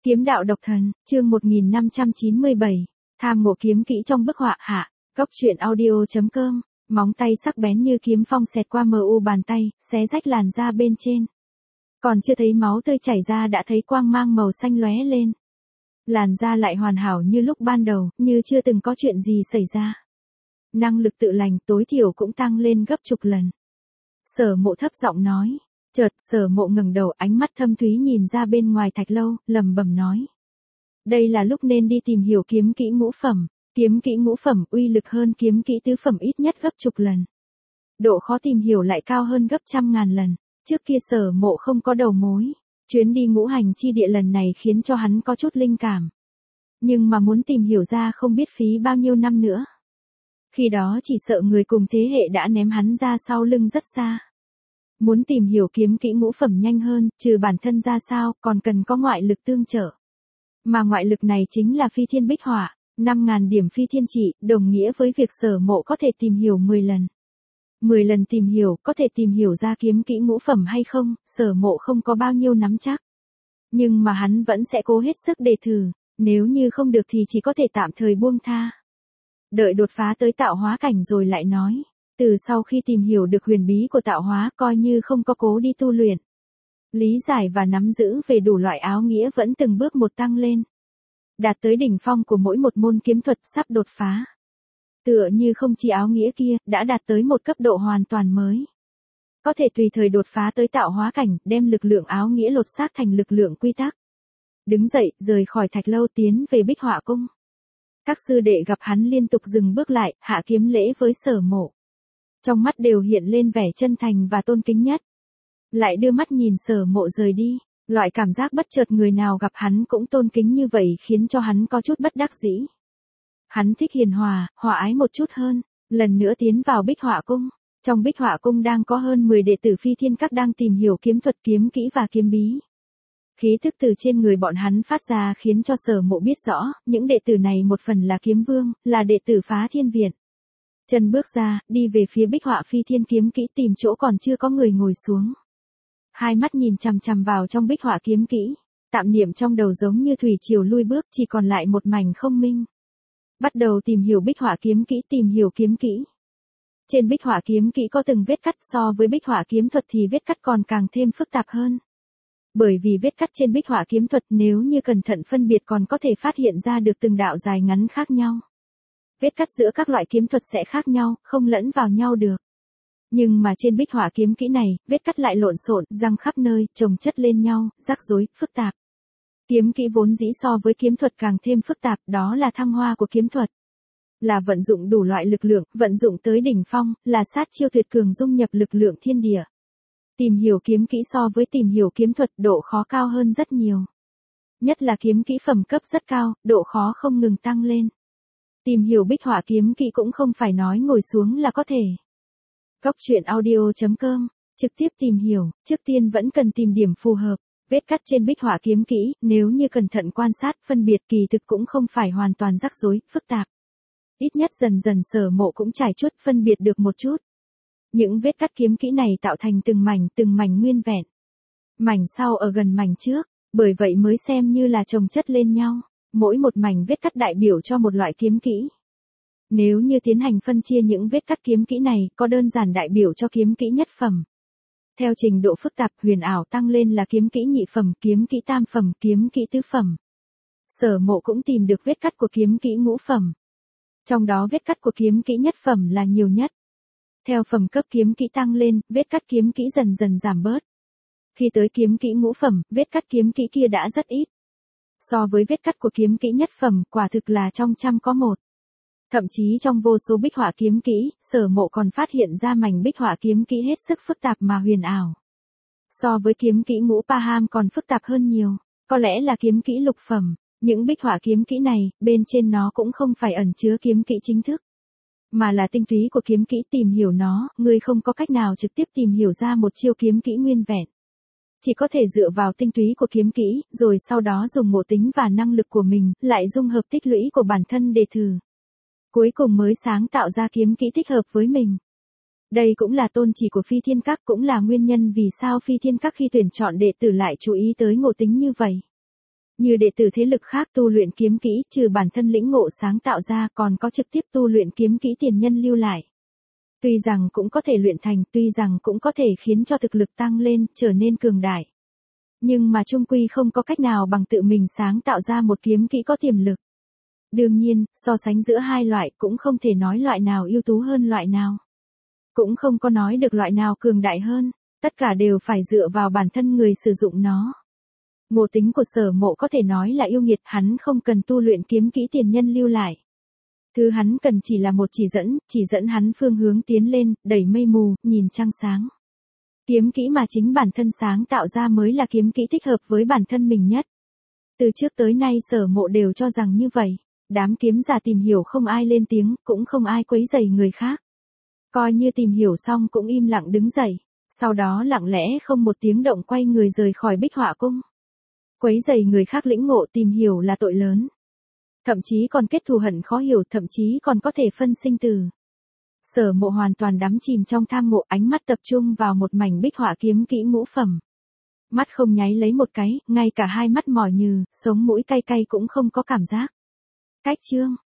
Kiếm đạo độc thần, chương 1597, tham ngộ kiếm kỹ trong bức họa hạ, góc truyện audio.com, móng tay sắc bén như kiếm phong xẹt qua mờ u bàn tay, xé rách làn da bên trên. Còn chưa thấy máu tươi chảy ra đã thấy quang mang màu xanh lóe lên. Làn da lại hoàn hảo như lúc ban đầu, như chưa từng có chuyện gì xảy ra. Năng lực tự lành tối thiểu cũng tăng lên gấp chục lần. Sở Mộ thấp giọng nói. Chợt Sở Mộ ngẩng đầu, ánh mắt thâm thúy nhìn ra bên ngoài thạch lâu, lẩm bẩm nói. Đây là lúc nên đi tìm hiểu kiếm kỹ ngũ phẩm. Kiếm kỹ ngũ phẩm uy lực hơn kiếm kỹ tứ phẩm ít nhất gấp chục lần. Độ khó tìm hiểu lại cao hơn gấp trăm ngàn lần. Trước kia Sở Mộ không có đầu mối. Chuyến đi ngũ hành chi địa lần này khiến cho hắn có chút linh cảm. Nhưng mà muốn tìm hiểu ra không biết phí bao nhiêu năm nữa. Khi đó chỉ sợ người cùng thế hệ đã ném hắn ra sau lưng rất xa. Muốn tìm hiểu kiếm kỹ ngũ phẩm nhanh hơn, trừ bản thân ra sao, còn cần có ngoại lực tương trợ. Mà ngoại lực này chính là phi thiên bích hỏa, 5.000 điểm phi thiên trị, đồng nghĩa với việc Sở Mộ có thể tìm hiểu 10 lần. 10 lần tìm hiểu, có thể tìm hiểu ra kiếm kỹ ngũ phẩm hay không, Sở Mộ không có bao nhiêu nắm chắc. Nhưng mà hắn vẫn sẽ cố hết sức để thử, nếu như không được thì chỉ có thể tạm thời buông tha. Đợi đột phá tới tạo hóa cảnh rồi lại nói. Từ sau khi tìm hiểu được huyền bí của tạo hóa coi như không có cố đi tu luyện. Lý giải và nắm giữ về đủ loại áo nghĩa vẫn từng bước một tăng lên. Đạt tới đỉnh phong của mỗi một môn kiếm thuật sắp đột phá. Tựa như không chỉ áo nghĩa kia, đã đạt tới một cấp độ hoàn toàn mới. Có thể tùy thời đột phá tới tạo hóa cảnh, đem lực lượng áo nghĩa lột xác thành lực lượng quy tắc. Đứng dậy, rời khỏi thạch lâu tiến về Bích Họa Cung. Các sư đệ gặp hắn liên tục dừng bước lại, hạ kiếm lễ với Sở Mộ. Trong mắt đều hiện lên vẻ chân thành và tôn kính nhất. Lại đưa mắt nhìn Sở Mộ rời đi, loại cảm giác bất chợt người nào gặp hắn cũng tôn kính như vậy khiến cho hắn có chút bất đắc dĩ. Hắn thích hiền hòa, hòa ái một chút hơn, lần nữa tiến vào Bích Họa Cung. Trong Bích Họa Cung đang có hơn 10 đệ tử Phi Thiên Các đang tìm hiểu kiếm thuật kiếm kỹ và kiếm bí. Khí thức từ trên người bọn hắn phát ra khiến cho Sở Mộ biết rõ, những đệ tử này một phần là kiếm vương, là đệ tử Phá Thiên Viện. Chân bước ra, đi về phía Bích Họa Phi Thiên kiếm kỹ tìm chỗ còn chưa có người ngồi xuống. Hai mắt nhìn chằm chằm vào trong Bích Họa kiếm kỹ, tạm niệm trong đầu giống như thủy triều lui bước chỉ còn lại một mảnh không minh. Bắt đầu tìm hiểu Bích Họa kiếm kỹ, tìm hiểu kiếm kỹ. Trên Bích Họa kiếm kỹ có từng vết cắt, so với Bích Họa kiếm thuật thì vết cắt còn càng thêm phức tạp hơn. Bởi vì vết cắt trên Bích Họa kiếm thuật nếu như cẩn thận phân biệt còn có thể phát hiện ra được từng đạo dài ngắn khác nhau. Vết cắt giữa các loại kiếm thuật sẽ khác nhau, không lẫn vào nhau được. Nhưng mà trên Bích Họa kiếm kỹ này, vết cắt lại lộn xộn, răng khắp nơi, chồng chất lên nhau, rắc rối, phức tạp. Kiếm kỹ vốn dĩ so với kiếm thuật càng thêm phức tạp, đó là thăng hoa của kiếm thuật. Là vận dụng đủ loại lực lượng, vận dụng tới đỉnh phong, là sát chiêu tuyệt cường dung nhập lực lượng thiên địa. Tìm hiểu kiếm kỹ so với tìm hiểu kiếm thuật độ khó cao hơn rất nhiều. Nhất là kiếm kỹ phẩm cấp rất cao, độ khó không ngừng tăng lên. Tìm hiểu Bích Họa kiếm kỹ cũng không phải nói ngồi xuống là có thể. Góc truyện audio.com, trực tiếp tìm hiểu, trước tiên vẫn cần tìm điểm phù hợp. Vết cắt trên Bích Họa kiếm kỹ, nếu như cẩn thận quan sát, phân biệt kỳ thực cũng không phải hoàn toàn rắc rối, phức tạp. Ít nhất dần dần Sở Mộ cũng trải chuốt phân biệt được một chút. Những vết cắt kiếm kỹ này tạo thành từng mảnh nguyên vẹn. Mảnh sau ở gần mảnh trước, bởi vậy mới xem như là chồng chất lên nhau. Mỗi một mảnh vết cắt đại biểu cho một loại kiếm kỹ. Nếu như tiến hành phân chia những vết cắt kiếm kỹ này, có đơn giản đại biểu cho kiếm kỹ nhất phẩm. Theo trình độ phức tạp huyền ảo tăng lên là kiếm kỹ nhị phẩm, kiếm kỹ tam phẩm, kiếm kỹ tứ phẩm. Sở Mộ cũng tìm được vết cắt của kiếm kỹ ngũ phẩm. Trong đó vết cắt của kiếm kỹ nhất phẩm là nhiều nhất. Theo phẩm cấp kiếm kỹ tăng lên, vết cắt kiếm kỹ dần dần giảm bớt. Khi tới kiếm kỹ ngũ phẩm, vết cắt kiếm kỹ kia đã rất ít. So với vết cắt của kiếm kỹ nhất phẩm, quả thực là trong trăm có một. Thậm chí trong vô số Bích Họa kiếm kỹ, Sở Mộ còn phát hiện ra mảnh Bích Họa kiếm kỹ hết sức phức tạp mà huyền ảo. So với kiếm kỹ ngũ pa ham còn phức tạp hơn nhiều, có lẽ là kiếm kỹ lục phẩm. Những Bích Họa kiếm kỹ này, bên trên nó cũng không phải ẩn chứa kiếm kỹ chính thức, mà là tinh túy của kiếm kỹ. Tìm hiểu nó, người không có cách nào trực tiếp tìm hiểu ra một chiêu kiếm kỹ nguyên vẹn. Chỉ có thể dựa vào tinh túy của kiếm kỹ, rồi sau đó dùng ngộ tính và năng lực của mình, lại dung hợp tích lũy của bản thân để thử. Cuối cùng mới sáng tạo ra kiếm kỹ thích hợp với mình. Đây cũng là tôn chỉ của Phi Thiên Các, cũng là nguyên nhân vì sao Phi Thiên Các khi tuyển chọn đệ tử lại chú ý tới ngộ tính như vậy. Như đệ tử thế lực khác tu luyện kiếm kỹ trừ bản thân lĩnh ngộ sáng tạo ra còn có trực tiếp tu luyện kiếm kỹ tiền nhân lưu lại. Tuy rằng cũng có thể luyện thành, tuy rằng cũng có thể khiến cho thực lực tăng lên, trở nên cường đại. Nhưng mà chung quy không có cách nào bằng tự mình sáng tạo ra một kiếm kỹ có tiềm lực. Đương nhiên, so sánh giữa hai loại cũng không thể nói loại nào ưu tú hơn loại nào. Cũng không có nói được loại nào cường đại hơn, tất cả đều phải dựa vào bản thân người sử dụng nó. Ngộ tính của Sở Mộ có thể nói là yêu nghiệt, hắn không cần tu luyện kiếm kỹ tiền nhân lưu lại. Thứ hắn cần chỉ là một chỉ dẫn hắn phương hướng tiến lên, đẩy mây mù, nhìn trăng sáng. Kiếm kỹ mà chính bản thân sáng tạo ra mới là kiếm kỹ thích hợp với bản thân mình nhất. Từ trước tới nay Sở Mộ đều cho rằng như vậy, đám kiếm giả tìm hiểu không ai lên tiếng, cũng không ai quấy rầy người khác. Coi như tìm hiểu xong cũng im lặng đứng dậy, sau đó lặng lẽ không một tiếng động quay người rời khỏi Bích Họa Cung. Quấy rầy người khác lĩnh ngộ tìm hiểu là tội lớn. Thậm chí còn kết thù hận khó hiểu, thậm chí còn có thể phân sinh tử. Sở Mộ hoàn toàn đắm chìm trong tham ngộ, ánh mắt tập trung vào một mảnh bích họa kiếm kỹ ngũ phẩm. Mắt không nháy lấy một cái, ngay cả hai mắt mỏi nhừ, sống mũi cay cay cũng không có cảm giác. Cách chương